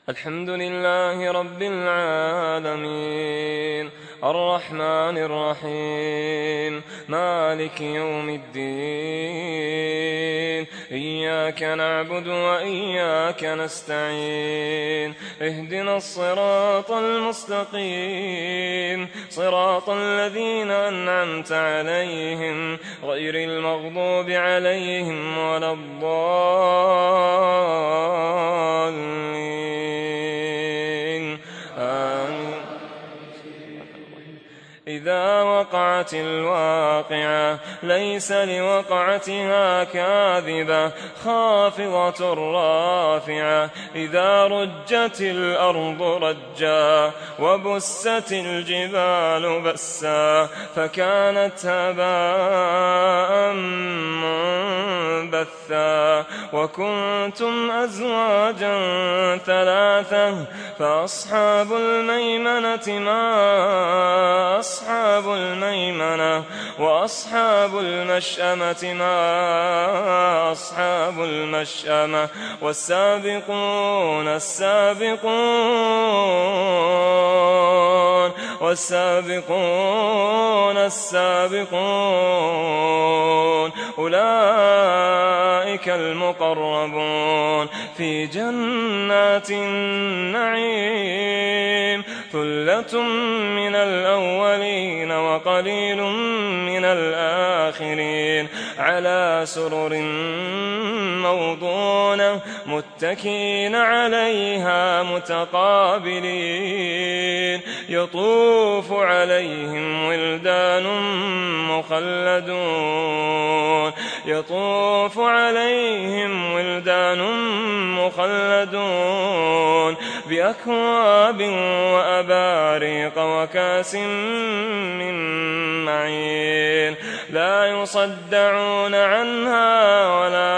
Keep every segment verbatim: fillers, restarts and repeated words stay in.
الحمد لله رب العالمين الرحمن الرحيم مالك يوم الدين إياك نعبد وإياك نستعين اهدنا الصراط المستقيم صراط الذين أنعمت عليهم غير المغضوب عليهم ولا الضالين آمين. إذا وقعت الواقعة ليس لوقعتها كاذبة خافضة رافعة إذا رجت الأرض رجا وبست الجبال بسا فكانت هباء منبثا وكنتم أزواجا ثلاثة فأصحاب الميمنة ما أصحاب الميمنة وأصحاب المشأمة ما أصحاب المشأمة والسابقون السابقون والسابقون السابقون أولئك المقربون في جنات النعيم ثلة من الأولين وقليل من الآخرين على سرر موضونة متكئين عليها متقابلين يطوف عليهم ولدان مخلدون يطوف عليهم ولدان مخلدون بأكواب وأباريق وكاس من معين لا يصدعون عنها ولا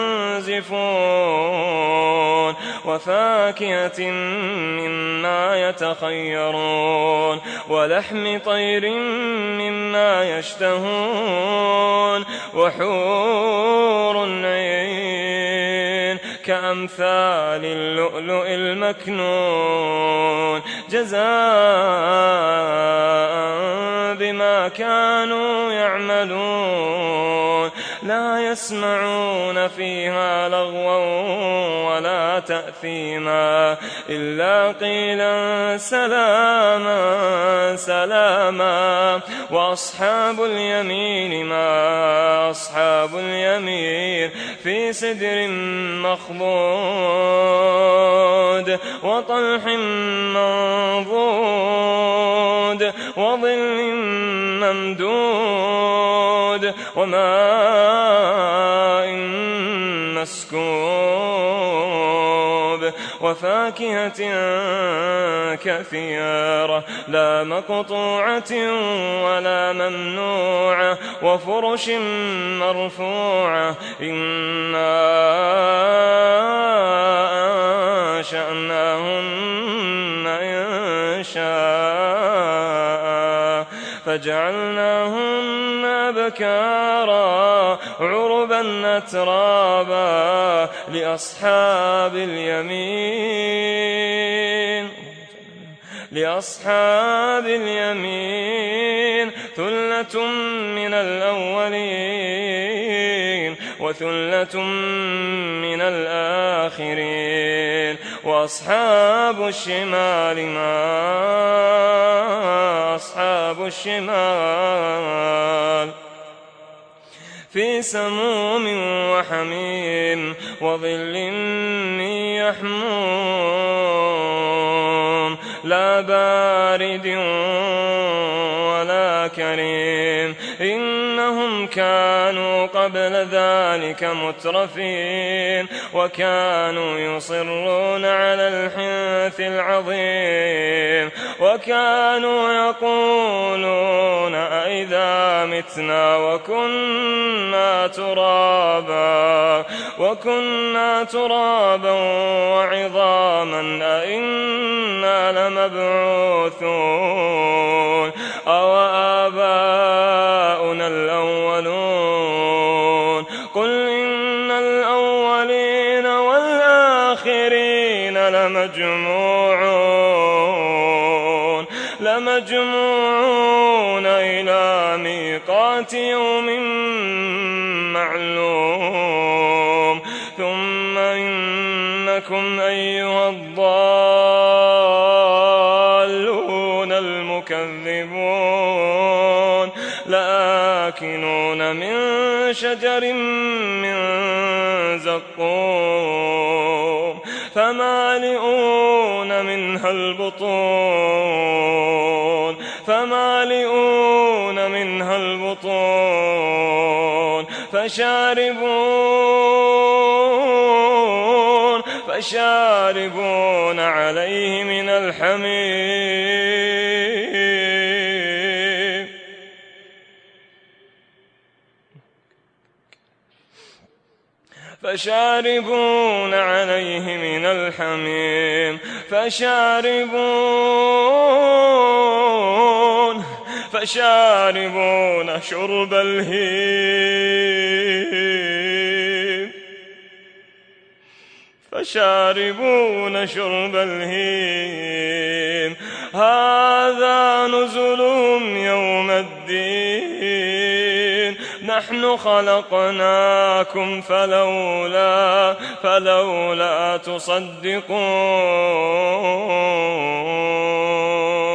ينزفون وفاكهة مما يتخيرون ولحم طير مما يشتهون وحور عين كأمثال اللؤلؤ المكنون جزاء بما كانوا يعملون لا يسمعون فيها لغوا ولا تأثيما إلا قيلا سلاما سلاما وأصحاب اليمين ما أصحاب اليمين في سدر مخضود وطلح منضود وظل ممدود وماء مسكوب وفاكهة كثيرة لا مقطوعة ولا ممنوعة وفرش مرفوعة إنا أنشأناهن إن شاء فجعلناهن أبكارا عربا أترابا لأصحاب اليمين لأصحاب اليمين ثلة من الأولين وثلة من الآخرين وأصحاب الشمال ما أصحاب الشمال في سموم وحميم وظل من يحموم لا بارد ولا كريم إنهم كانوا قبل ذلك مترفين وكانوا يصرون على الحنث العظيم وكانوا يقولون أئذا متنا وكنا ترابا وكنا ترابا وعظاما أئنا لمبعوثون أو آباؤنا الأولون قل إن الأولين والآخرين لمجموعون لمجموعون إلى ميقات يوم معلوم ثم إنكم أيها الضالون المكذبون لآكلون من شجر من زقوم فمالئون منها البطون فمالئون منها البطون فشاربون فشاربون عليه من الحميم فشاربون عليه من الحميم فشاربون فشاربون شرب الهيم فشاربون شرب الهيم هذا نزلهم يوم الدين نحن خلقناكم فلولا فلولا تصدقون